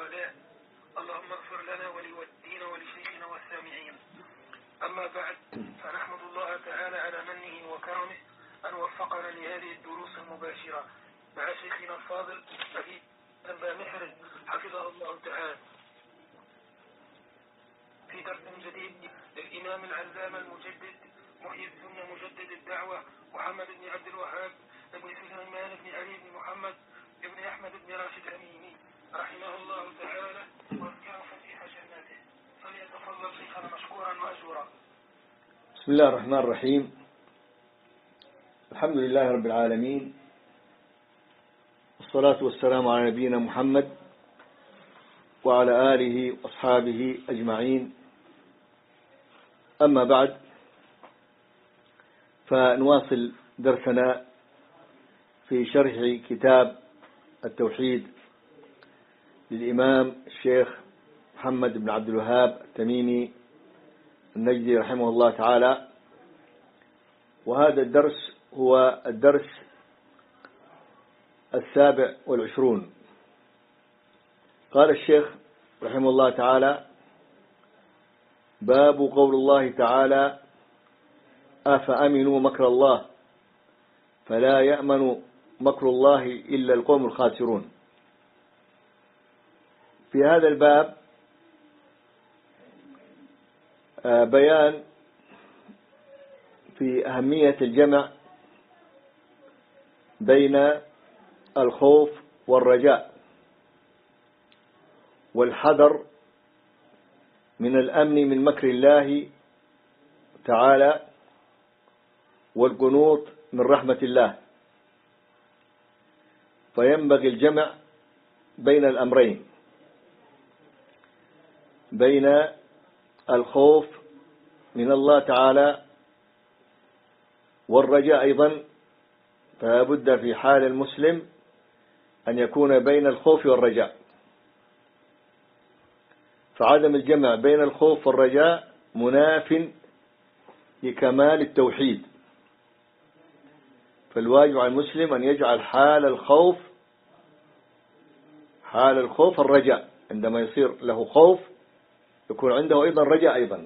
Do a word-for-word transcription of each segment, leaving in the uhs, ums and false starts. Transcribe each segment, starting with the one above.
والاه. اللهم اغفر لنا ولوالدينا ولشيخنا والسامعين. أما بعد، فنحمد الله تعالى على منه وكرمه أن وفقنا لهذه الدروس المباشرة مع شيخنا الفاضل أبي أبا محر حفظه الله تعالى في درس جديد للإمام العلامة المجدد محيي السنة مجدد الدعوة محمد بن عبد الوهاب بن سليمان بن علي بن محمد بن أحمد بن راشد الأميني رحمه الله تعالى وذكره فسيح جناته. فليتفضل شيخنا مشكورا مأجورا. بسم الله الرحمن الرحيم. الحمد لله رب العالمين، والصلاة والسلام على نبينا محمد وعلى آله وأصحابه أجمعين. أما بعد، فنواصل درسنا في شرح كتاب التوحيد للإمام الشيخ محمد بن عبد الوهاب التميمي النجدي رحمه الله تعالى. وهذا الدرس هو الدرس السابع والعشرون. قال الشيخ رحمه الله تعالى: باب قول الله تعالى: أفأمنوا مكر الله فلا يأمن مكر الله إلا القوم الخاسرون. في هذا الباب بيان في أهمية الجمع بين الخوف والرجاء والحذر من الأمن من مكر الله تعالى والقنوط من رحمة الله. فينبغي الجمع بين الأمرين، بين الخوف من الله تعالى والرجاء أيضا. فلا بد في حال المسلم أن يكون بين الخوف والرجاء، فعدم الجمع بين الخوف والرجاء مناف لكمال التوحيد. فالواجب على المسلم أن يجعل حال الخوف حال الخوف الرجاء. عندما يصير له خوف يكون عنده أيضا رجاء أيضا،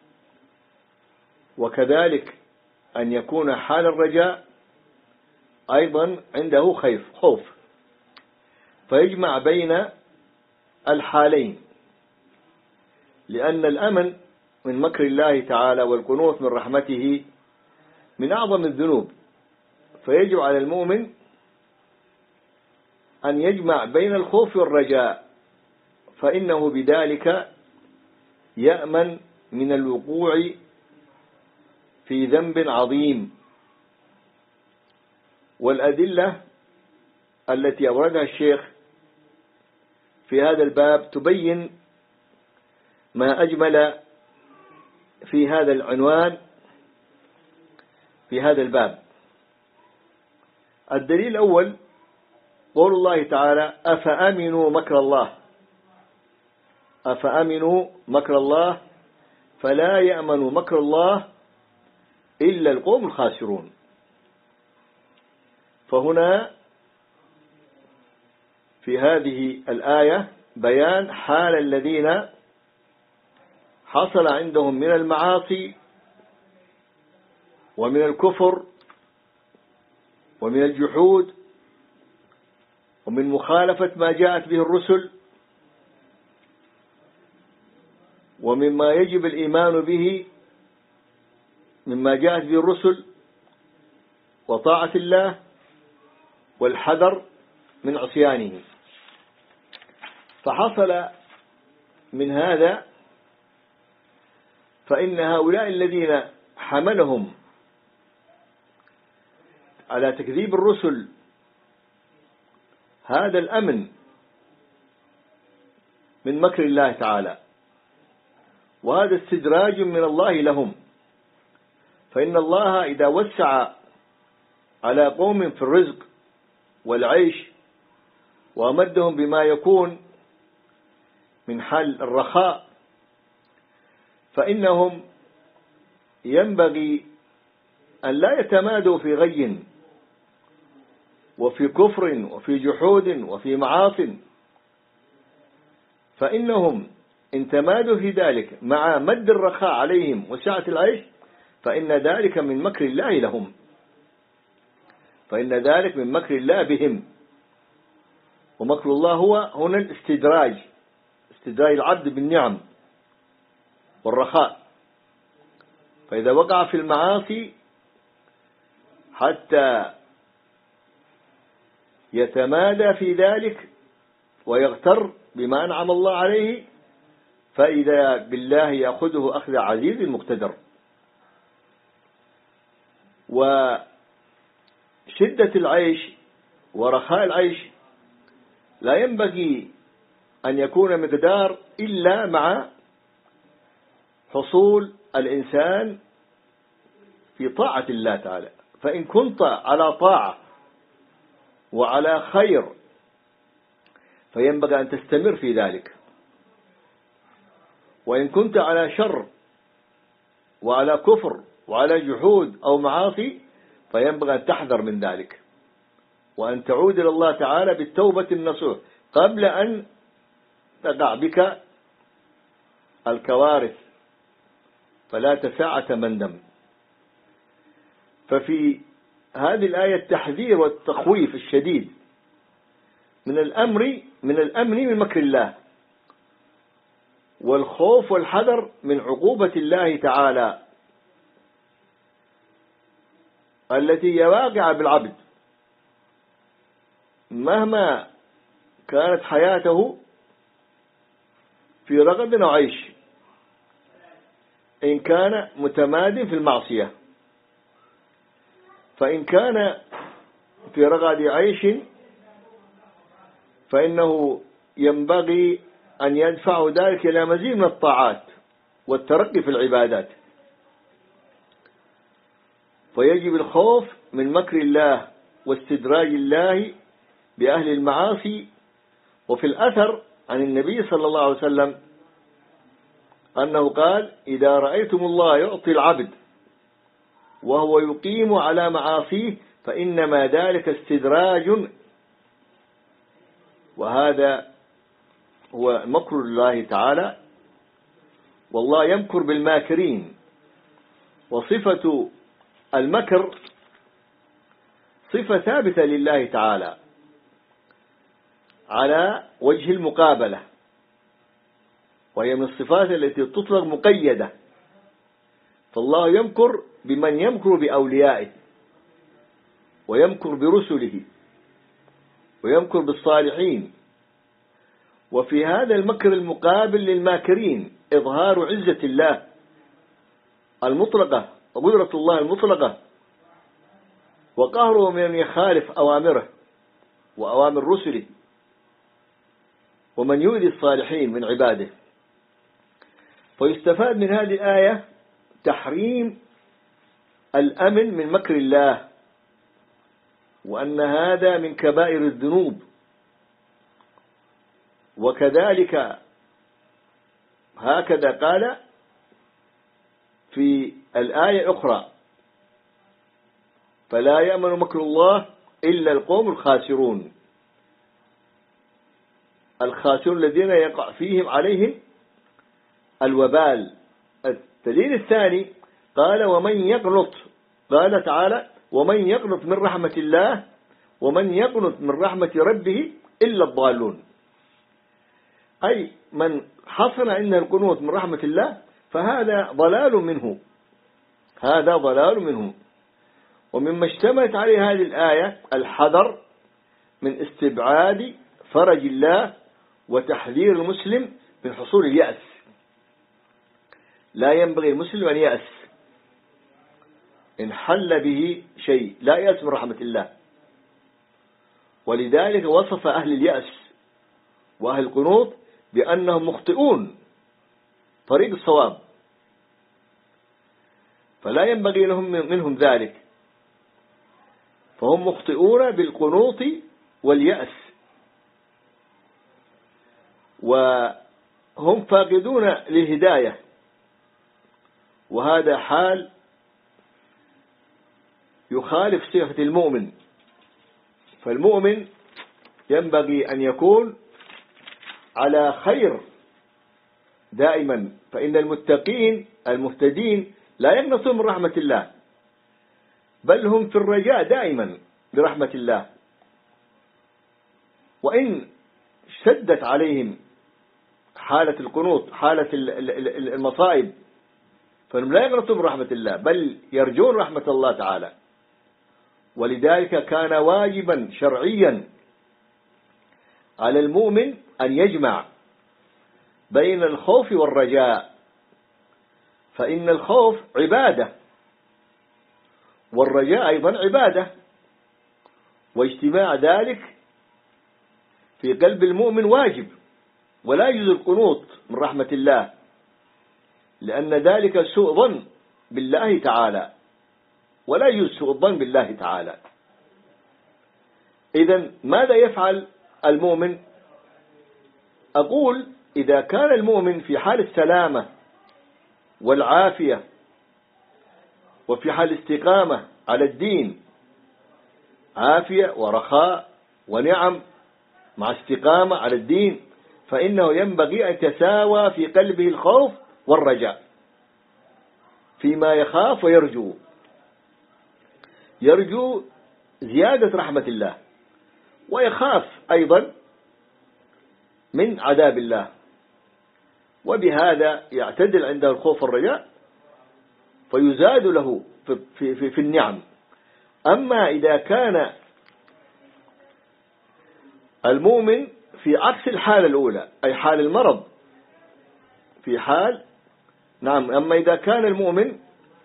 وكذلك أن يكون حال الرجاء أيضا عنده خيف خوف، فيجمع بين الحالين، لأن الأمن من مكر الله تعالى والقنوط من رحمته من أعظم الذنوب. فيجب على المؤمن أن يجمع بين الخوف والرجاء، فإنه بذلك يأمن من الوقوع في ذنب عظيم. والأدلة التي أوردها الشيخ في هذا الباب تبين ما أجمل في هذا العنوان في هذا الباب. الدليل الأول قول الله تعالى: أفأمنوا مكر الله أفأمنوا مكر الله فلا يأمن مكر الله إلا القوم الخاسرون. فهنا في هذه الآية بيان حال الذين حصل عندهم من المعاصي ومن الكفر ومن الجحود ومن مخالفة ما جاءت به الرسل ومما يجب الإيمان به مما جاءت به الرسل وطاعة الله والحذر من عصيانه. فحصل من هذا فإن هؤلاء الذين حملهم على تكذيب الرسل هذا الأمن من مكر الله تعالى، وهذا استدراج من الله لهم. فإن الله إذا وسع على قوم في الرزق والعيش وأمدهم بما يكون من حال الرخاء، فإنهم ينبغي أن لا يتمادوا في غي وفي كفر وفي جحود وفي معاصٍ، فإنهم إن تمادوا في ذلك مع مد الرخاء عليهم وسعة العيش فإن ذلك من مكر الله لهم، فإن ذلك من مكر الله بهم. ومكر الله هو هنا الاستدراج، استدراج العبد بالنعم والرخاء. فإذا وقع في المعاصي حتى يتمادى في ذلك ويغتر بما أنعم الله عليه، فإذا بالله يأخذه أخذ عزيز مقتدر. وشدة العيش ورخاء العيش لا ينبغي أن يكون مقدار إلا مع حصول الإنسان في طاعة الله تعالى. فإن كنت على طاعة وعلى خير فينبغي أن تستمر في ذلك، وإن كنت على شر وعلى كفر وعلى جحود أو معاصي فينبغي أن تحذر من ذلك، وأن تعود إلى الله تعالى بالتوبة النصوح قبل أن تقع بك الكوارث فلا ساعة مندم. ففي هذه الآية التحذير والتخويف الشديد من الأمر من الأمن من مكر الله، والخوف والحذر من عقوبة الله تعالى التي هي واقعة بالعبد مهما كانت حياته في رغد أو عيش، إن كان متماد في المعصية. فإن كان في رغد عيش فإنه ينبغي أن يدفع ذلك إلى مزيد من الطاعات والترقي في العبادات. فيجب الخوف من مكر الله واستدراج الله بأهل المعاصي. وفي الأثر عن النبي صلى الله عليه وسلم أنه قال: إذا رأيتم الله يعطي العبد وهو يقيم على معاصيه فإنما ذلك استدراج. وهذا هو مكر الله تعالى، والله يمكر بالماكرين. وصفة المكر صفة ثابتة لله تعالى على وجه المقابلة، وهي من الصفات التي تطلق مقيدة. فالله يمكر بمن يمكر بأوليائه، ويمكر برسله، ويمكر بالصالحين. وفي هذا المكر المقابل للماكرين إظهار عزة الله المطلقة وقدرة الله المطلقة، وقهره من يخالف أوامره وأوامر رسله، ومن يؤذي الصالحين من عباده. فيستفاد من هذه الآية تحريم الأمن من مكر الله، وأن هذا من كبائر الذنوب. وكذلك هكذا قال في الآية أخرى: فلا يأمن مكر الله إلا القوم الخاسرون، الخاسرون الذين يقع فيهم عليهم الوبال. الدليل الثاني قال: ومن يقنط، قال تعالى: ومن يقنط من رحمة الله ومن يقنط من رحمة ربه إلا الضالون. أي من حصل عند القنوط من رحمة الله فهذا ضلال منه، هذا ضلال منه. ومما اشتملت عليه هذه الآية الحذر من استبعاد فرج الله وتحذير المسلم من حصول اليأس. لا ينبغي المسلم أن يأس إن حل به شيء، لا يأس من رحمة الله. ولذلك وصف أهل اليأس وأهل القنوط بأنهم مخطئون طريق الصواب، فلا ينبغي لهم منهم ذلك، فهم مخطئون بالقنوط واليأس، وهم فاقدون للهداية. وهذا حال يخالف صفة المؤمن. فالمؤمن ينبغي أن يكون على خير دائما، فإن المتقين المهتدين لا يقنطون من رحمة الله، بل هم في الرجاء دائما برحمة الله، وإن شدت عليهم حالة القنوط، حالة المصائب، فهم لا يقنطون من رحمة الله بل يرجون رحمة الله تعالى. ولذلك كان واجبا شرعيا على المؤمن أن يجمع بين الخوف والرجاء، فإن الخوف عبادة والرجاء أيضا عبادة، واجتماع ذلك في قلب المؤمن واجب، ولا يجوز القنوط من رحمة الله، لأن ذلك سوء ظن بالله تعالى، ولا يجوز سوء الظن بالله تعالى. إذن ماذا يفعل المؤمن؟ أقول إذا كان المؤمن في حال السلامة والعافية وفي حال استقامة على الدين، عافية ورخاء ونعم مع استقامة على الدين، فإنه ينبغي أن يتساوى في قلبه الخوف والرجاء فيما يخاف ويرجو، يرجو زيادة رحمة الله، ويخاف أيضا من عذاب الله، وبهذا يعتدل عنده الخوف والرجاء فيزاد له في, في, في النعم. أما إذا كان المؤمن في عكس الحالة الأولى، أي حال المرض، في حال نعم أما إذا كان المؤمن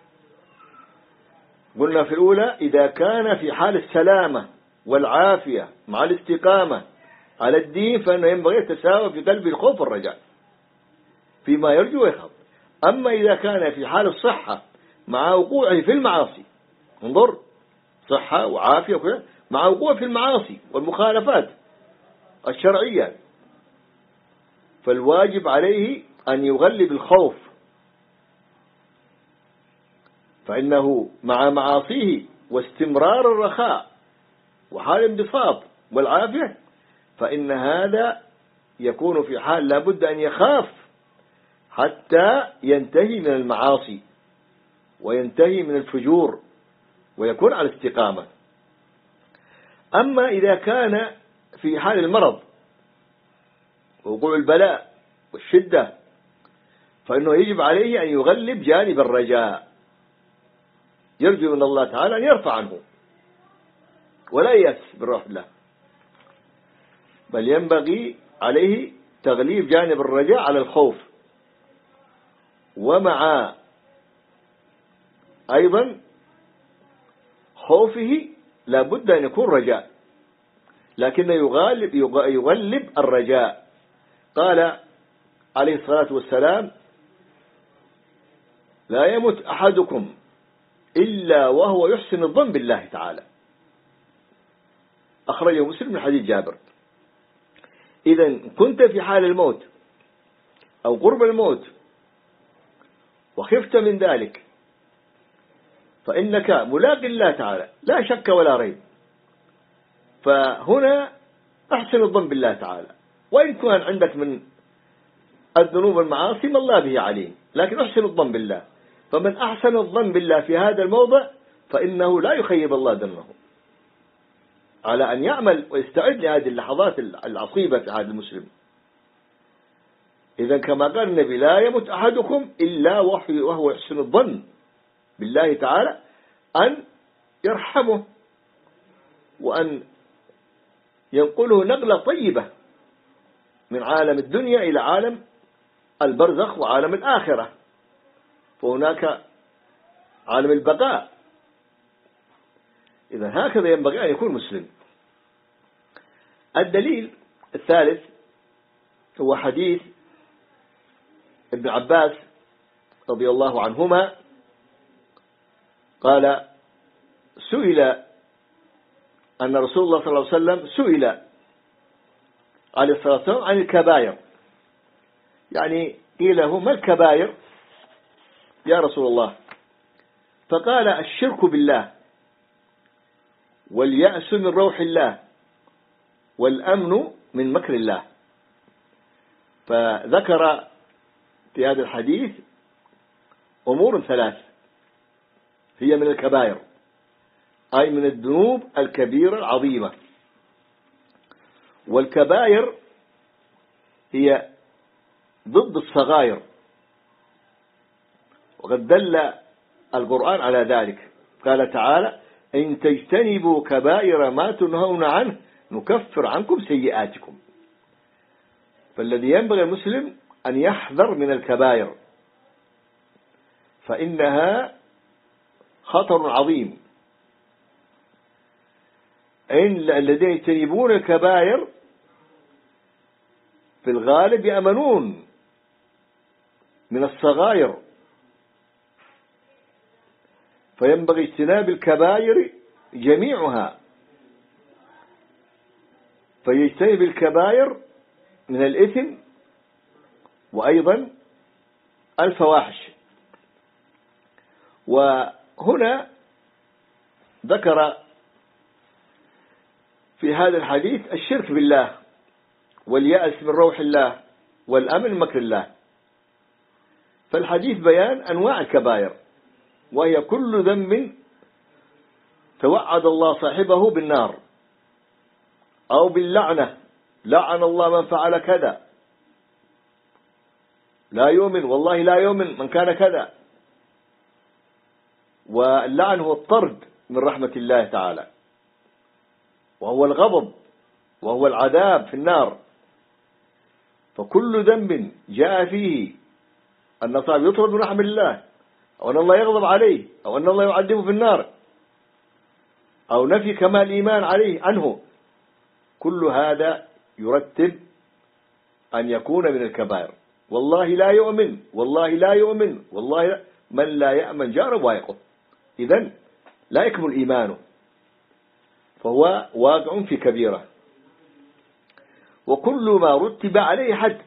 قلنا في الأولى إذا كان في حال السلامة والعافية مع الاستقامة على الدين، فإنه ينبغي يتساوى في قلب الخوف والرجاء فيما يرجو ويخاف. أما إذا كان في حال الصحة مع وقوعه في المعاصي، انظر، صحة وعافية وكذا مع وقوعه في المعاصي والمخالفات الشرعية، فالواجب عليه أن يغلب الخوف، فإنه مع معاصيه واستمرار الرخاء وحال الانبساط والعافية، فإن هذا يكون في حال لا بد أن يخاف حتى ينتهي من المعاصي وينتهي من الفجور ويكون على استقامة. أما إذا كان في حال المرض ووقوع البلاء والشدة، فإنه يجب عليه أن يغلب جانب الرجاء، يرجو من الله تعالى أن يرفع عنه ولا يأس بالروح الله، بل ينبغي عليه تغليب جانب الرجاء على الخوف، ومع أيضا خوفه لا بد أن يكون رجاء، لكن يغلب, يغلب الرجاء. قال عليه الصلاة والسلام: لا يموت أحدكم إلا وهو يحسن الظن بالله تعالى، أخرجه مسلم من حديث جابر. إذا كنت في حال الموت أو قرب الموت وخفت من ذلك، فإنك ملاق الله تعالى لا شك ولا ريب، فهنا أحسن الظن بالله تعالى، وإن كان عندك من الذنوب والمعاصي ما الله به عليم، لكن أحسن الظن بالله. فمن أحسن الظن بالله في هذا الموضع فإنه لا يخيب الله ظنه، على أن يعمل ويستعد لهذه اللحظات العصيبة في هذا المسلم. إذن كما قال النبي: لا يموت أحدكم إلا وهو يحسن الظن بالله تعالى أن يرحمه وأن ينقله نقلة طيبة من عالم الدنيا إلى عالم البرزخ وعالم الآخرة، فهناك عالم البقاء. إذا هكذا ينبغي أن يكون مسلم. الدليل الثالث هو حديث ابن عباس رضي الله عنهما قال: سئل أن رسول الله صلى الله عليه وسلم سئل عليه الصلاة والسلام عن الكبائر، يعني قيل له: ما الكبائر يا رسول الله؟ فقال: الشرك بالله، واليأس من روح الله، والأمن من مكر الله. فذكر في هذا الحديث أمور ثلاث هي من الكبائر، أي من الذنوب الكبيرة العظيمة. والكبائر هي ضد الصغائر، وقد دل القرآن على ذلك. قال تعالى: إن تجتنبوا كبائر ما تنهون عنه نكفر عنكم سيئاتكم. فالذي ينبغي المسلم أن يحذر من الكبائر، فإنها خطر عظيم. إن الذين يجتنبون الكبائر في الغالب يأمنون من الصغائر، فينبغي اجتناب الكبائر جميعها، فيجتنب الكبائر من الإثم وأيضا الفواحش. وهنا ذكر في هذا الحديث الشرك بالله واليأس من روح الله والأمن من مكر الله. فالحديث بيان أنواع الكبائر، وهي كل ذنب توعد الله صاحبه بالنار أو باللعنة، لعن الله من فعل كذا، لا يؤمن، والله لا يؤمن من كان كذا. واللعن هو الطرد من رحمة الله تعالى، وهو الغضب، وهو العذاب في النار. فكل ذنب جاء فيه أن صاحب يطرد من رحمة الله، أو أن الله يغضب عليه، أو أن الله يعذبه في النار، أو نفي كمال الإيمان عليه عنه، كل هذا يرتب أن يكون من الكبائر. والله لا يؤمن، والله لا يؤمن، والله لا. من لا يأمن جاره وايقظ، إذن لا يكمل إيمانه، فهو واقع في كبيرة. وكل ما رتب عليه حد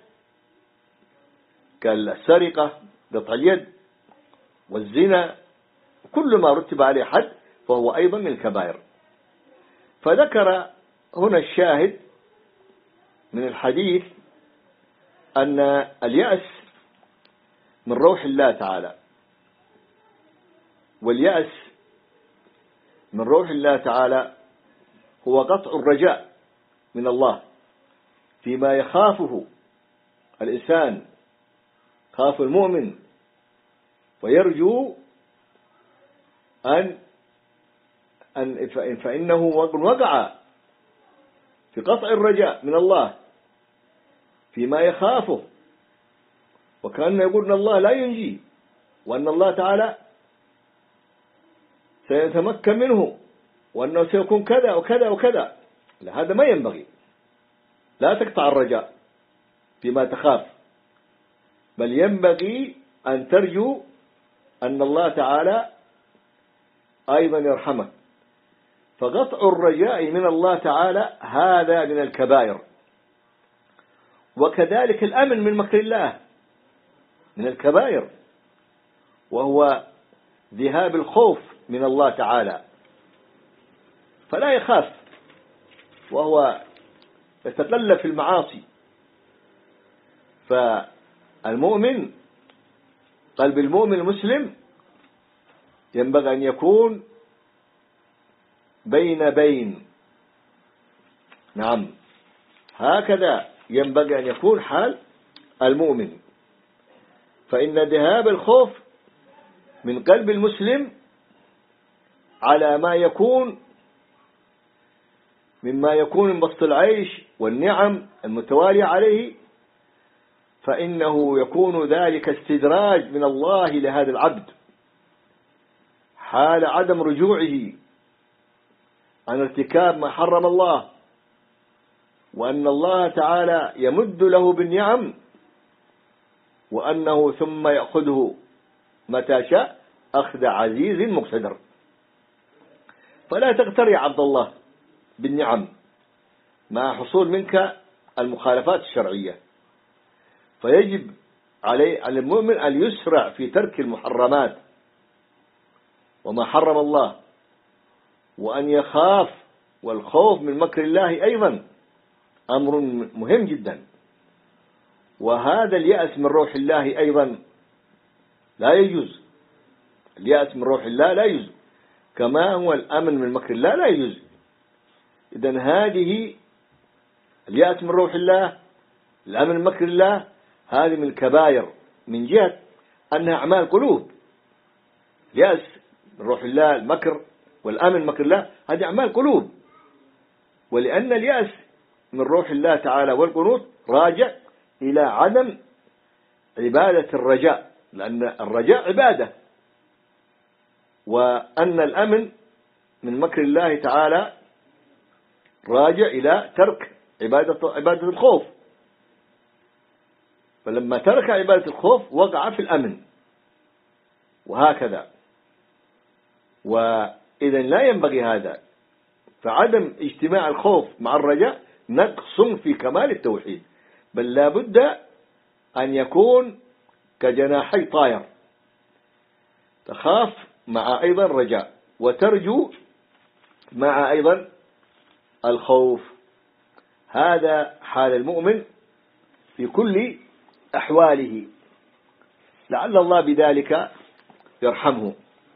كالسرقة، قطع اليد، والزنا، كل ما رتب عليه حد فهو أيضا من الكبائر. فذكر هنا الشاهد من الحديث أن اليأس من روح الله تعالى، واليأس من روح الله تعالى هو قطع الرجاء من الله فيما يخافه الإنسان، خاف المؤمن ويرجو أن أن فإنه وقع في قطع الرجاء من الله فيما يخافه، وكأنه يقول أن الله لا ينجي، وأن الله تعالى سيتمكن منه، وأنه سيكون كذا وكذا وكذا. لا، هذا ما ينبغي. لا تقطع الرجاء فيما تخاف، بل ينبغي أن ترجو أن الله تعالى أيضا يرحمه. فقطع الرجاء من الله تعالى هذا من الكبائر. وكذلك الأمن من مكر الله من الكبائر، وهو ذهاب الخوف من الله تعالى، فلا يخاف وهو يتقلب في المعاصي. فالمؤمن، قلب المؤمن المسلم ينبغي أن يكون بين بين، نعم، هكذا ينبغي أن يكون حال المؤمن. فإن ذهاب الخوف من قلب المسلم على ما يكون مما يكون من بسط العيش والنعم المتوالية عليه، فإنه يكون ذلك استدراج من الله لهذا العبد حال عدم رجوعه عن ارتكاب ما حرم الله، وأن الله تعالى يمد له بالنعم، وأنه ثم يأخذه متى شاء أخذ عزيز مقتدر. فلا تغتر يا عبد الله بالنعم مع حصول منك المخالفات الشرعية، فيجب عليه على المؤمن أن يسرع في ترك المحرمات وما حرم الله، وأن يخاف، والخوف من مكر الله أيضا أمر مهم جدا. وهذا اليأس من روح الله أيضا لا يجوز. اليأس من روح الله لا يجوز، كما هو الأمن من مكر الله لا يجوز. إذن هذه اليأس من روح الله، الأمن من مكر الله، هذه من الكبائر من جهة أنها أعمال قلوب. اليأس من روح الله، المكر والأمن من مكر الله، هذه أعمال قلوب. ولأن اليأس من روح الله تعالى والقنوط راجع إلى عدم عبادة الرجاء، لأن الرجاء عبادة، وأن الأمن من مكر الله تعالى راجع إلى ترك عبادة عبادة الخوف. فلما ترك عبادة الخوف وقع في الأمن، وهكذا. وإذا لا ينبغي هذا. فعدم اجتماع الخوف مع الرجاء نقص في كمال التوحيد، بل لا بد أن يكون كجناحي طائر، تخاف مع أيضا رجاء، وترجو مع أيضا الخوف. هذا حال المؤمن في كل أحواله، لعل الله بذلك يرحمه.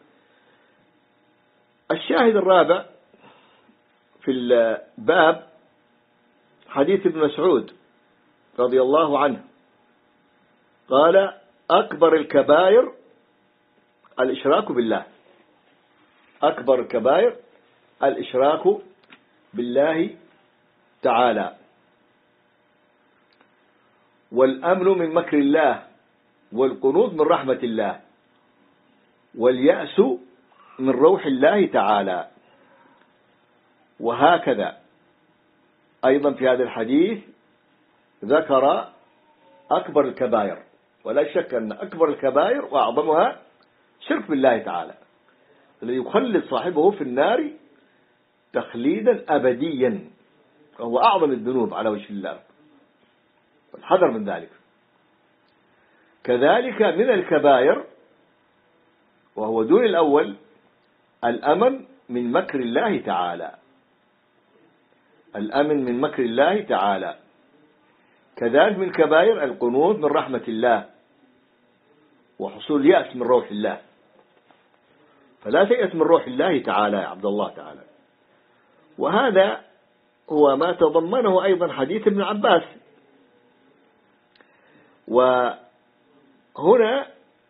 الشاهد الرابع في الباب حديث ابن مسعود رضي الله عنه قال: أكبر الكبائر الإشراك بالله. أكبر الكبائر الإشراك بالله تعالى، والأمن من مكر الله، والقنوط من رحمة الله، واليأس من روح الله تعالى. وهكذا أيضا في هذا الحديث ذكر أكبر الكبائر، ولا شك أن أكبر الكبائر وأعظمها شرك بالله تعالى، الذي يخلد صاحبه في النار تخليدا أبديا، وهو أعظم الذنوب على وجه الله، والحذر من ذلك. كذلك من الكبائر وهو دون الأول الأمن من مكر الله تعالى، الأمن من مكر الله تعالى. كذلك من الكبائر القنوط من رحمة الله، وحصول يأس من روح الله. فلا تيأس من روح الله تعالى يا عبد الله تعالى. وهذا هو ما تضمنه أيضا حديث ابن عباس. وهنا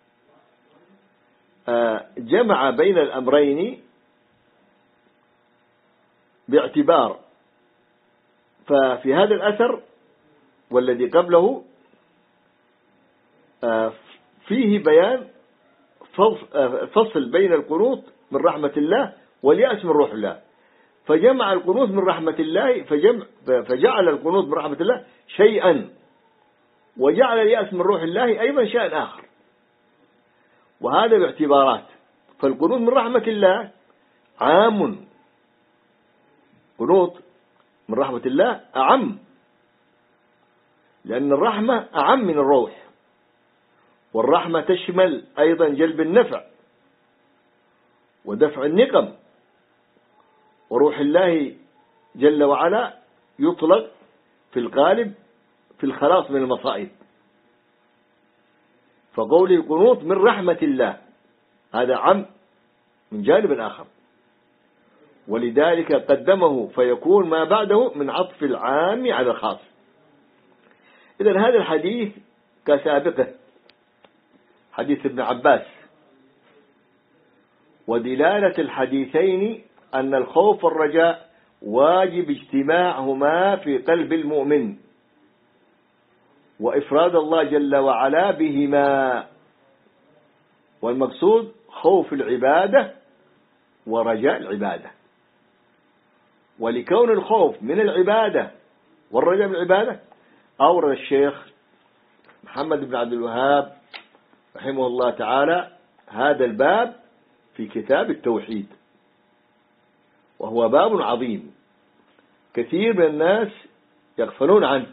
جمع بين الأمرين باعتبار. ففي هذا الأثر والذي قبله فيه بيان فصل بين القنوط من رحمة الله واليأس من روح الله، فجمع القنوط من رحمة الله فجمع فجعل القنوط من رحمة الله شيئا، وجعل اليأس من روح الله أيضا شيئا آخر. وهذا باعتبارات. فالقنوط من رحمة الله عام، قنوط من رحمة الله أعم، لأن الرحمة أعم من الروح، والرحمة تشمل أيضا جلب النفع ودفع النقم. وروح الله جل وعلا يطلق في الغالب في الخلاص من المصائب. فقول القنوط من رحمة الله هذا عم من جانب آخر، ولذلك قدمه فيكون ما بعده من عطف العام على الخاص. إذن هذا الحديث كسابقه حديث ابن عباس. ودلالة الحديثين أن الخوف والرجاء واجب اجتماعهما في قلب المؤمن، وإفراد الله جل وعلا بهما. والمقصود خوف العبادة ورجاء العبادة. ولكون الخوف من العبادة والرجاء من العبادة أورد الشيخ محمد بن عبد الوهاب رحمه الله تعالى هذا الباب في كتاب التوحيد، وهو باب عظيم كثير من الناس يغفلون عنه،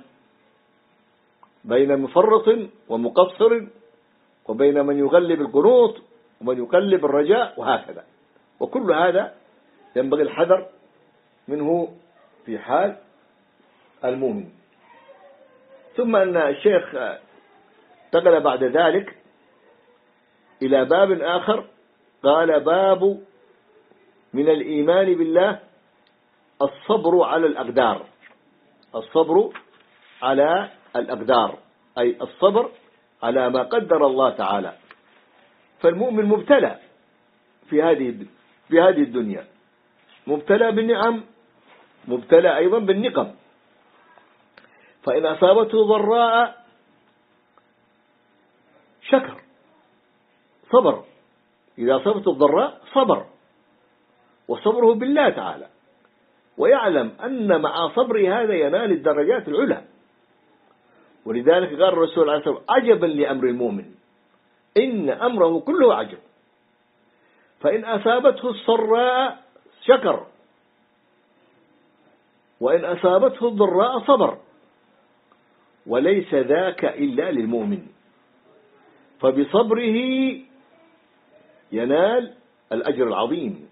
بين مفرط ومقصر، وبين من يغلب القنوط ومن يقلب الرجاء، وهكذا. وكل هذا ينبغي الحذر منه في حال المؤمن. ثم أن الشيخ انتقل بعد ذلك إلى باب آخر، قال باب من الإيمان بالله الصبر على الأقدار. الصبر على الأقدار أي الصبر على ما قدر الله تعالى. فالمؤمن مبتلى في هذه في هذه الدنيا، مبتلى بالنعم، مبتلى أيضا بالنقم. فإن أصابته ضراء شكر صبر، إذا أصابته الضراء صبر، وصبره بالله تعالى، ويعلم أن مع صبره هذا ينال الدرجات العلى. ولذلك قال الرسول عليه الصلاة والسلام عجبا لأمر المؤمن إن أمره كله عجب. فإن أصابته السراء شكر، وإن أصابته الضراء صبر، وليس ذاك إلا للمؤمن، فبصبره ينال الأجر العظيم،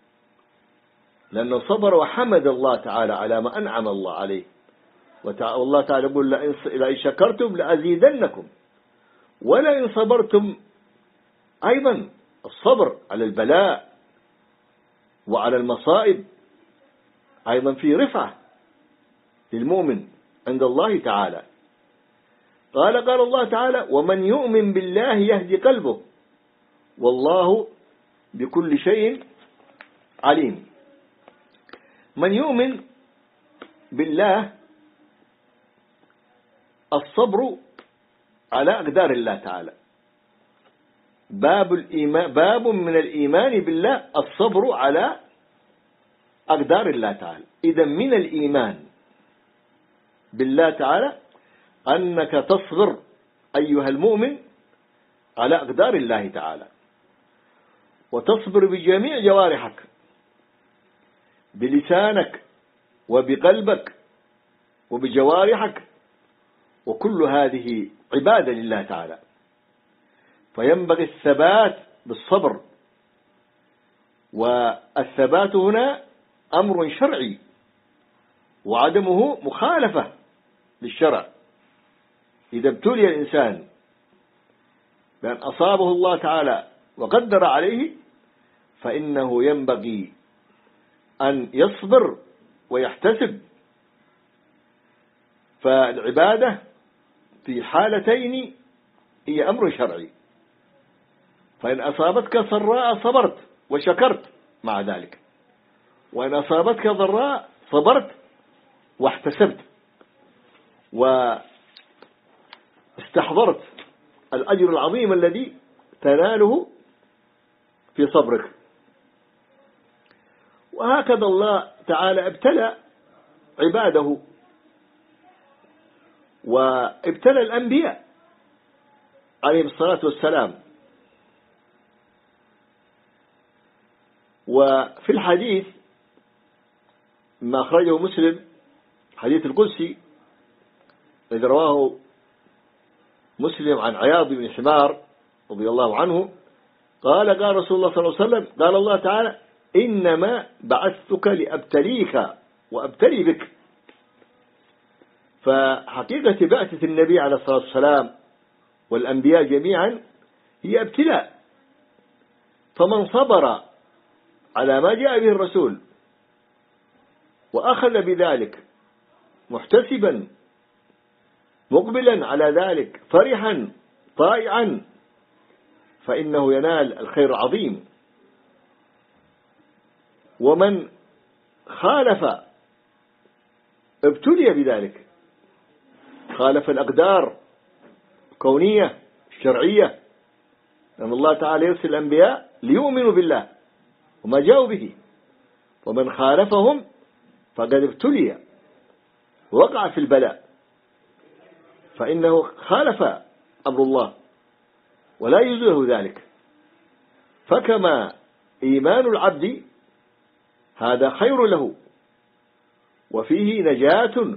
لأنه صبر وحمد الله تعالى على ما أنعم الله عليه. والله تعالى يقول لئن شكرتم لأزيدنكم ولئن صبرتم. أيضا الصبر على البلاء وعلى المصائب أيضا في رفعة للمؤمن عند الله تعالى. قال قال الله تعالى ومن يؤمن بالله يهدي قلبه والله بكل شيء عليم. من يؤمن بالله الصبر على أقدار الله تعالى. باب الإيمان، باب من الإيمان بالله الصبر على أقدار الله تعالى. إذا من الإيمان بالله تعالى أنك تصبر أيها المؤمن على أقدار الله تعالى، وتصبر بجميع جوارحك، بلسانك وبقلبك وبجوارحك، وكل هذه عبادة لله تعالى. فينبغي الثبات بالصبر، والثبات هنا أمر شرعي وعدمه مخالفة للشرع. إذا ابتلي الإنسان بأن أصابه الله تعالى وقدر عليه فإنه ينبغي أن يصبر ويحتسب. فالعبادة في حالتين هي أمر شرعي، فإن أصابتك سراء صبرت وشكرت مع ذلك، وإن أصابتك ضراء صبرت واحتسبت واستحضرت الأجر العظيم الذي تناله في صبرك. وهكذا الله تعالى ابتلى عباده، وابتلى الأنبياء عليهم الصلاة والسلام. وفي الحديث ما أخرجه مسلم حديث القدسي الذي رواه مسلم عن عياض بن حمار رضي الله عنه قال قال رسول الله صلى الله عليه وسلم قال الله تعالى إنما بعثتك لأبتليك وأبتلي بك. فحقيقة بعثة النبي عليه الصلاة والسلام والأنبياء جميعا هي ابتلاء. فمن صبر على ما جاء به الرسول وأخذ بذلك محتسبا مقبلا على ذلك فرحا طائعا فإنه ينال الخير العظيم. ومن خالف ابتلي بذلك، خالف الأقدار الكونية الشرعية، لأن الله تعالى يرسل الأنبياء ليؤمنوا بالله وما جاءوا به، ومن خالفهم فقد ابتلي وقع في البلاء، فإنه خالف أمر الله ولا يجوز له ذلك. فكما إيمان العبد هذا خير له وفيه نجاة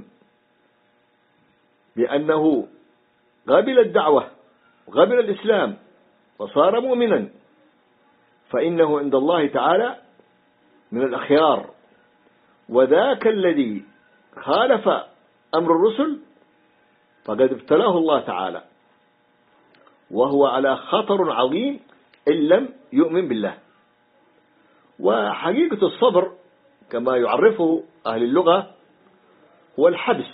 بأنه قبل الدعوة وقبل الإسلام وصار مؤمنا، فإنه عند الله تعالى من الأخيار. وذاك الذي خالف أمر الرسل فقد ابتلاه الله تعالى وهو على خطر عظيم إن لم يؤمن بالله. وحقيقة الصبر كما يعرفه أهل اللغة هو الحبس،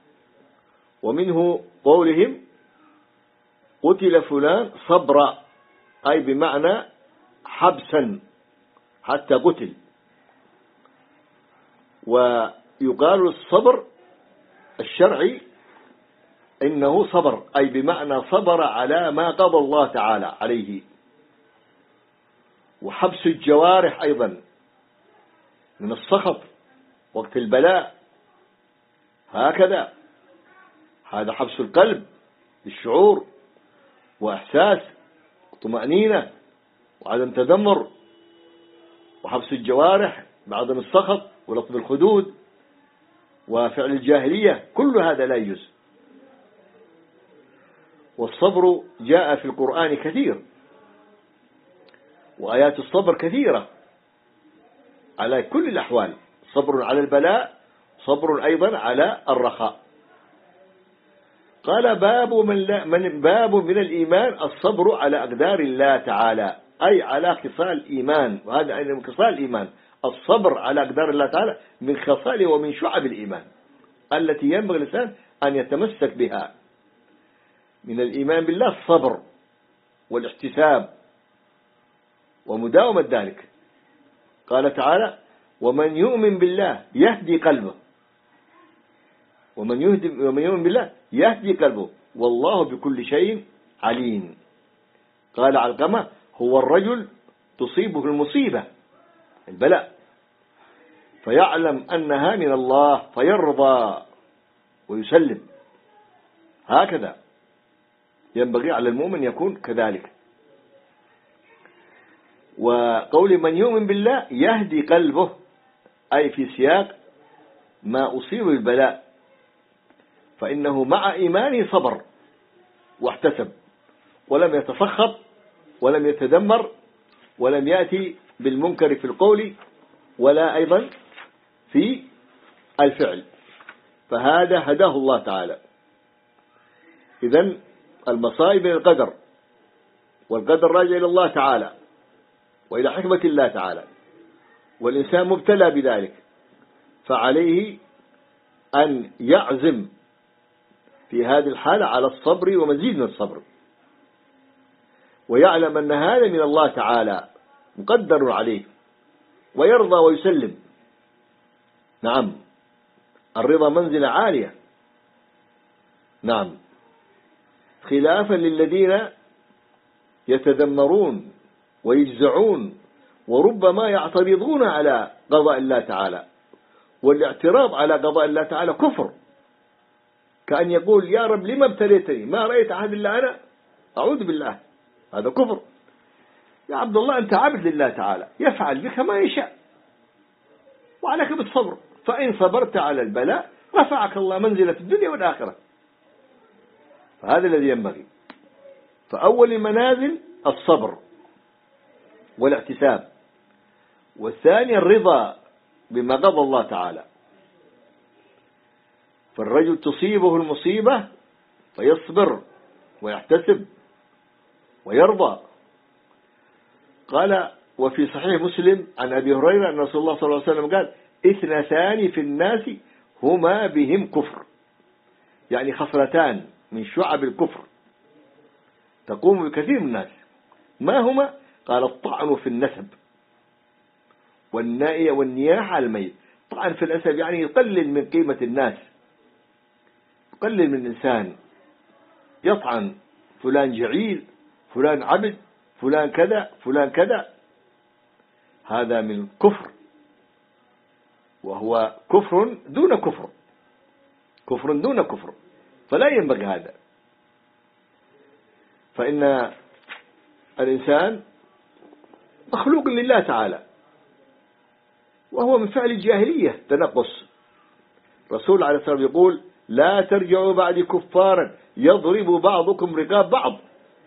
ومنه قولهم قتل فلان صبرا، أي بمعنى حبسا حتى قتل. ويقال الصبر الشرعي إنه صبر، أي بمعنى صبر على ما قضى الله تعالى عليه. وحبس الجوارح أيضا من السخط وقت البلاء، هكذا هذا حبس القلب بالشعور وإحساس طمأنينة وعدم تذمر. وحبس الجوارح بعدم السخط ولطم الخدود وفعل الجاهلية، كل هذا لا يجوز. والصبر جاء في القرآن كثير، وآيات الصبر كثيرة على كل الأحوال، صبر على البلاء، صبر أيضا على الرخاء. قال باب من, لا من باب من الإيمان الصبر على أقدار الله تعالى، أي على خصال الإيمان، وهذا من خصال الإيمان. الصبر على أقدار الله تعالى من خصاله ومن شعب الإيمان التي ينبغي الإنسان أن يتمسك بها. من الإيمان بالله الصبر والاحتساب ومداومة ذلك. قال تعالى ومن يؤمن بالله يهدي قلبه، ومن يؤمن بالله يهدي قلبه والله بكل شيء عليم. قال علقمة هو الرجل تصيبه المصيبة البلاء فيعلم أنها من الله فيرضى ويسلم. هكذا ينبغي على المؤمن يكون كذلك. وقول من يؤمن بالله يهدي قلبه، أي في سياق ما أصيب بالبلاء فإنه مع إيمانه صبر واحتسب ولم يتسخط ولم يتذمر ولم يأتي بالمنكر في القول ولا أيضا في الفعل، فهذا هداه الله تعالى. إذن المصائب من القدر، والقدر راجع إلى الله تعالى وإلى حكمة الله تعالى، والإنسان مبتلى بذلك، فعليه أن يعزم في هذه الحالة على الصبر ومزيد من الصبر، ويعلم أن هذا من الله تعالى مقدر عليه ويرضى ويسلم. نعم، الرضا منزلة عالية. نعم، خلافا للذين يتذمرون ويجزعون وربما يعترضون على قضاء الله تعالى. والاعتراض على قضاء الله تعالى كفر، كأن يقول يا رب لما ابتليتني ما رأيت أحد إلا أنا، أعوذ بالله، هذا كفر. يا عبد الله أنت عبد لله تعالى يفعل بك ما يشاء وعليك بالصبر، فإن صبرت على البلاء رفعك الله منزلة في الدنيا والآخرة. فهذا الذي ينبغي. فأول المنازل الصبر والاحتساب، والثاني الرضا بما قضى الله تعالى. فالرجل تصيبه المصيبة فيصبر ويحتسب ويرضى. قال وفي صحيح مسلم عن أبي هريرة أن رسول الله صلى الله عليه وسلم قال اثنتان في الناس هما بهم كفر، يعني خصلتان من شعب الكفر تقوم بكثير من الناس. ما هما؟ قال الطعن في النسب والنائية والنياحة على الميت. طعن في النسب يعني يقلل من قيمة الناس، يقلل من الإنسان، يطعن فلان جعيل، فلان عبد، فلان كذا، فلان كذا. هذا من كفر، وهو كفر دون كفر، كفر دون كفر، فلا ينبغي هذا. فإن الإنسان مخلوق لله تعالى، وهو من فعل الجاهلية تنقص. رسول عليه الصلاة والسلام يقول لا ترجعوا بعد كفارا يضرب بعضكم رقاب بعض.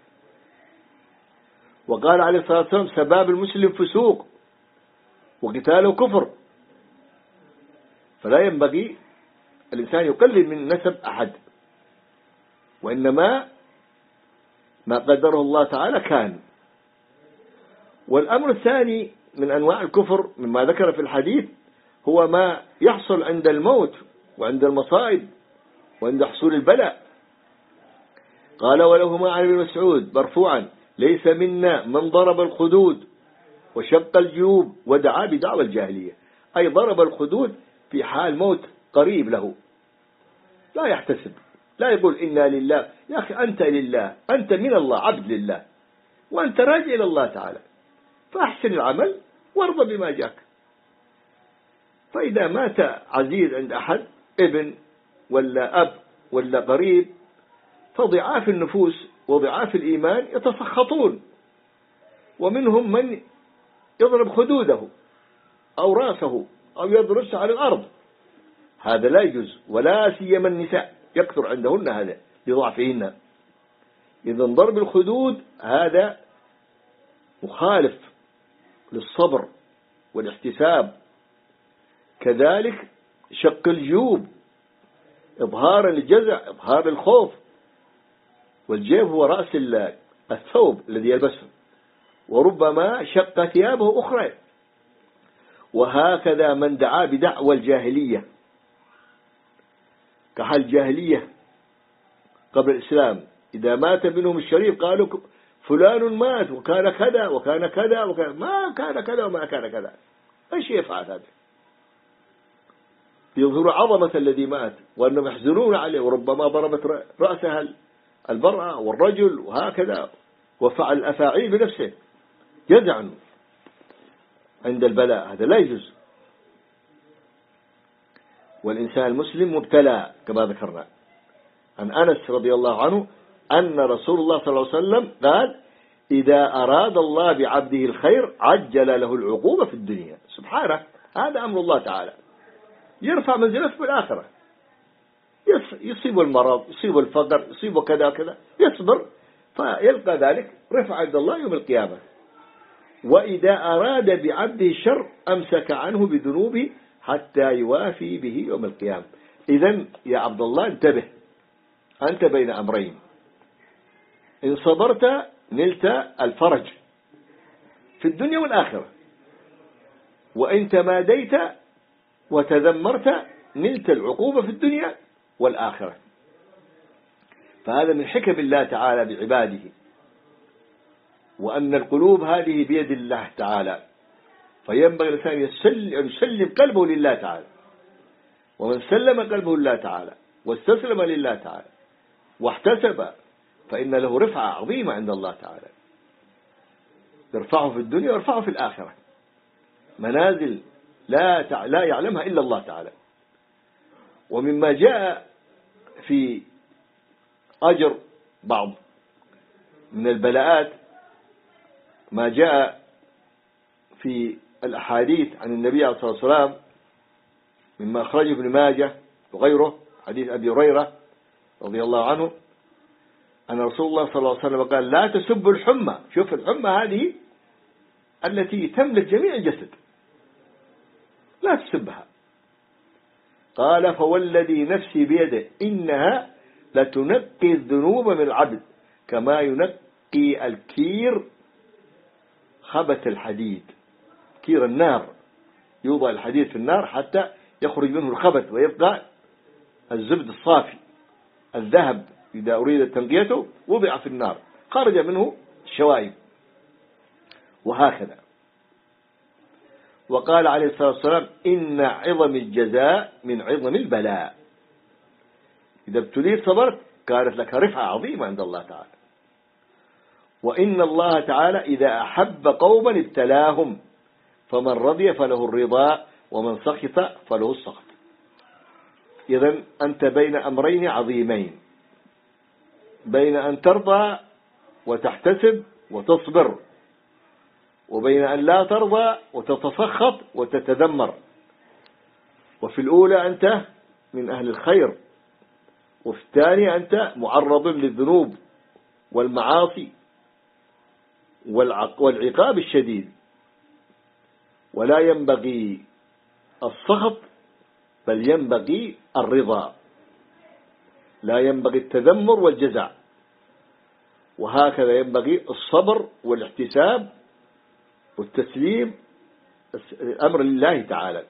وقال عليه الصلاة والسلام سباب المسلم فسوق وقتاله كفر. فلا ينبغي الإنسان يقلل من نسب أحد، وإنما ما قدره الله تعالى كان. والأمر الثاني من أنواع الكفر مما ذكر في الحديث هو ما يحصل عند الموت وعند المصائب وعند حصول البلاء. قال ولهما عن ابن مسعود مرفوعا ليس منا من ضرب الخدود وشق الجيوب ودعا بدعوى الجاهلية، أي ضرب الخدود في حال موت قريب له، لا يحتسب، لا يقول إنا لله. يا أخي أنت لله، أنت من الله، عبد لله، وأنت راجع إلى الله تعالى، فأحسن العمل وارضى بما جاك. فإذا مات عزيز عند أحد ابن ولا أب ولا قريب فضعاف النفوس وضعاف الإيمان يتسخطون، ومنهم من يضرب خدوده أو راسه أو يضرس على الأرض. هذا لا يجوز، ولا سيما النساء يكثر عندهن هذا لضعفهن. إذا ضرب الخدود هذا مخالف للصبر والاحتساب. كذلك شق الجيوب إظهارا للجزع، إظهار الخوف، والجيب هو رأس الثوب الذي يلبسه، وربما شق ثيابه أخرى. وهكذا من دعا بدعوى الجاهلية كحال الجاهلية قبل الإسلام، إذا مات منهم الشريف قالوا فلان مات وكان كذا وكان كذا وكان ما كان كذا وما كان كذا. ايش يفعل هذا؟ يظهر عظمة الذي مات وأنهم يحزنون عليه، وربما ضربت رأسها المرأة والرجل وهكذا، وفعل الأفاعيل بنفسه يدعن عند البلاء. هذا لا يجوز. والإنسان المسلم مبتلى كما ذكرنا عن أنس رضي الله عنه أن رسول الله صلى الله عليه وسلم قال إذا أراد الله بعبده الخير عجل له العقوبة في الدنيا. سبحانه، هذا أمر الله تعالى، يرفع منزلته في الآخرة. يصيب المرض، يصيب الفقر، يصيب كذا كذا، يصبر فيلقى ذلك رفع عند الله يوم القيامة. وإذا أراد بعبده الشر أمسك عنه بذنوبه حتى يوافي به يوم القيامة. إذن يا عبد الله انتبه، أنت بين أمرين: إن صبرت نلت الفرج في الدنيا والآخرة، وإن تماديت وتذمرت نلت العقوبة في الدنيا والآخرة. فهذا من حكم الله تعالى بعباده، وأن القلوب هذه بيد الله تعالى، فينبغي الإنسان أن يسلم قلبه لله تعالى. ومن سلم قلبه لله تعالى واستسلم لله تعالى واحتسب فإن له رفعة عظيمة عند الله تعالى، يرفعه في الدنيا ويرفعه في الآخرة، منازل لا لا يعلمها إلا الله تعالى. ومما جاء في أجر بعض من البلاءات ما جاء في الأحاديث عن النبي عليه الصلاة والسلام مما أخرجه ابن ماجه وغيره، حديث أبي هريرة رضي الله عنه أن رسول الله صلى الله عليه وسلم قال لا تسبوا الحمى. شوف الحمى هذه التي تملك جميع الجسد، لا تسبها. قال فوالذي نفسي بيده إنها لتنقي الذنوب من العبد كما ينقي الكير خبث الحديد. كير النار، يوضع الحديد في النار حتى يخرج منه الخبث ويبقى الزبد الصافي. الذهب إذا أريد تنقيته وضع في النار خرج منه الشوائب، وهكذا. وقال عليه الصلاة والسلام إن عظم الجزاء من عظم البلاء. إذا ابتليت صبرت كانت لك رفعة عظيمة عند الله تعالى. وإن الله تعالى إذا أحب قوما ابتلاهم فمن رضي فله الرضا ومن سخط فله السخط. إذن أنت بين أمرين عظيمين، بين أن ترضى وتحتسب وتصبر، وبين أن لا ترضى وتتسخط وتتذمر. وفي الأولى أنت من أهل الخير، وفي الثانية أنت معرض للذنوب والمعاصي والعقاب الشديد. ولا ينبغي السخط بل ينبغي الرضا. لا ينبغي التذمر والجزع، وهكذا ينبغي الصبر والاحتساب والتسليم الأمر لله تعالى.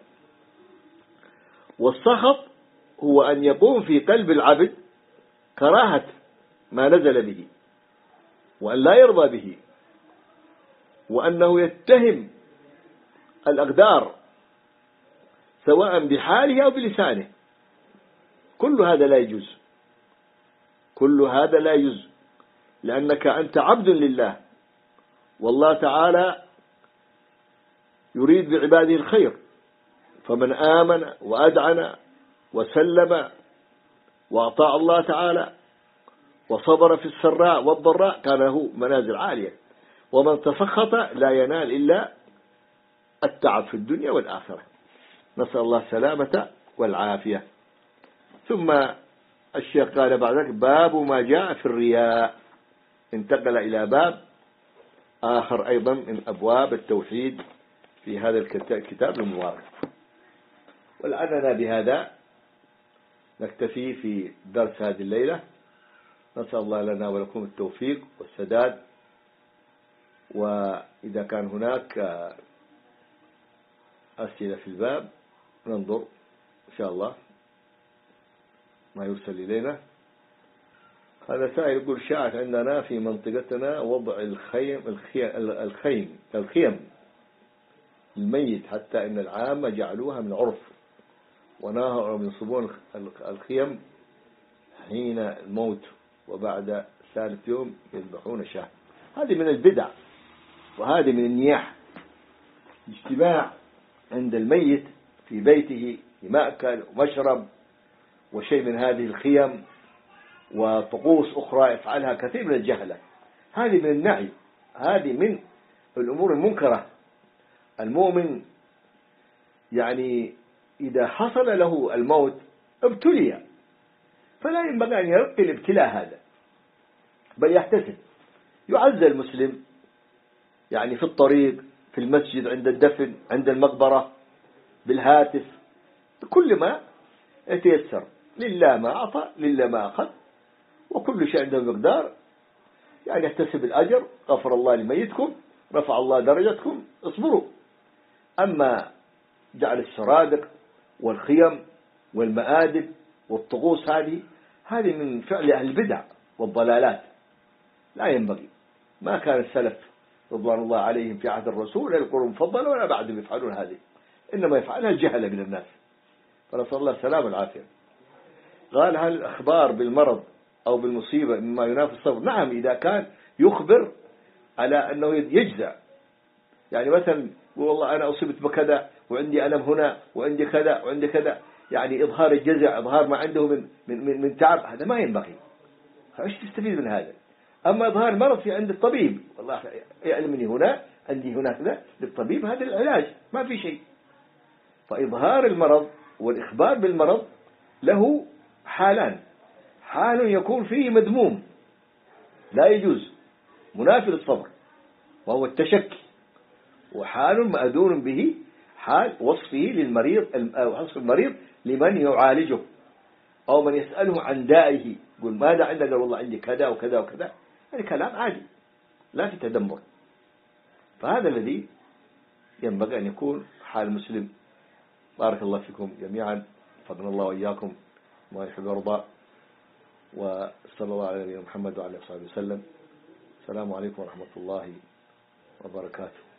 والسخط هو أن يقوم في قلب العبد كراهة ما نزل به، وأن لا يرضى به، وأنه يتهم الأقدار سواء بحاله أو بلسانه. كل هذا لا يجوز، كل هذا لا يجوز، لأنك أنت عبد لله، والله تعالى يريد بعباده الخير، فمن آمن وأدعن وسلم وأطاع الله تعالى وصبر في السراء والضراء كان له منازل عالية. ومن تسخط لا ينال إلا التعب في الدنيا والآخرة، نسأل الله السلامة والعافية. ثم الشيخ قال بعد ذلك باب ما جاء في الرياء، انتقل إلى باب آخر أيضا من أبواب التوحيد في هذا الكتاب المبارك. ولعلنا بهذا نكتفي في درس هذه الليلة. نسأل الله لنا ولكم التوفيق والسداد، وإذا كان هناك أسئلة في الباب ننظر إن شاء الله ما يرسل إلينا. هذا سائل يقول شاعت عندنا في منطقتنا وضع الخيم الخيم الخيم الميت، حتى إن العامة جعلوها من عرف، ونهوا من ينصبون الخيم حين الموت، وبعد ثالث يوم يذبحون شاة. هذه من البدع، وهذه من النياح، اجتماع عند الميت في بيته لمأكل ومشرب وشيء من هذه الخيم وطقوس أخرى يفعلها كثير من الجهلة. هذه من النعي، هذه من الأمور المنكرة. المؤمن يعني إذا حصل له الموت ابتلي، فلا ينبغي أن يرقي الابتلاء هذا، بل يحتسب. يعزى المسلم يعني في الطريق، في المسجد، عند الدفن، عند المقبرة، بالهاتف، كل ما يتيسر. لله ما أعطى، لله ما أخذ، وكل شيء عنده مقدار. يعني يحتسب الأجر، غفر الله لميتكم، رفع الله درجتكم، اصبروا. أما جعل السرادق والخيم والمآدب والطقوس هذه هذه من فعل أهل البدع والضلالات، لا ينبغي. ما كان السلف رضوان الله عليهم في عهد الرسول القرون المفضلة ولا بعدهم يفعلون هذه، إنما يفعلها الجهلة من الناس، فنسأل الله السلامة والعافية. قال هل الأخبار بالمرض أو بالمصيبة مما ينافي الصبر؟ نعم، إذا كان يخبر على أنه يجزع، يعني مثلا والله أنا أصبت بكذا وعندي ألم هنا وعندي كذا وعندي كذا، يعني إظهار الجزع، إظهار ما عنده من من من, من تعب، هذا ما ينبغي. ايش تستفيد من هذا؟ أما إظهار المرض في عند الطبيب، والله يعلمني هنا عندي هنا كذا للطبيب، هذا العلاج ما في شيء. فإظهار المرض والإخبار بالمرض له حالان: حال يكون فيه مذموم لا يجوز منافي للصبر وهو التشكي، وحال مأذون به حال وصفه للمريض أو وصف المريض لمن يعالجه أو من يسأله عن دائه، يقول ماذا عندك؟ قال والله عندي كذا وكذا وكذا، هذا كلام عادي لا في تدمر. فهذا الذي ينبغي أن يكون حال المسلم. بارك الله فيكم جميعا، فضل الله وإياكم ما يحب ويرضى، وصلى الله على نبينا محمد وعلى آله وصحبه وسلم. السلام عليكم ورحمة الله وبركاته.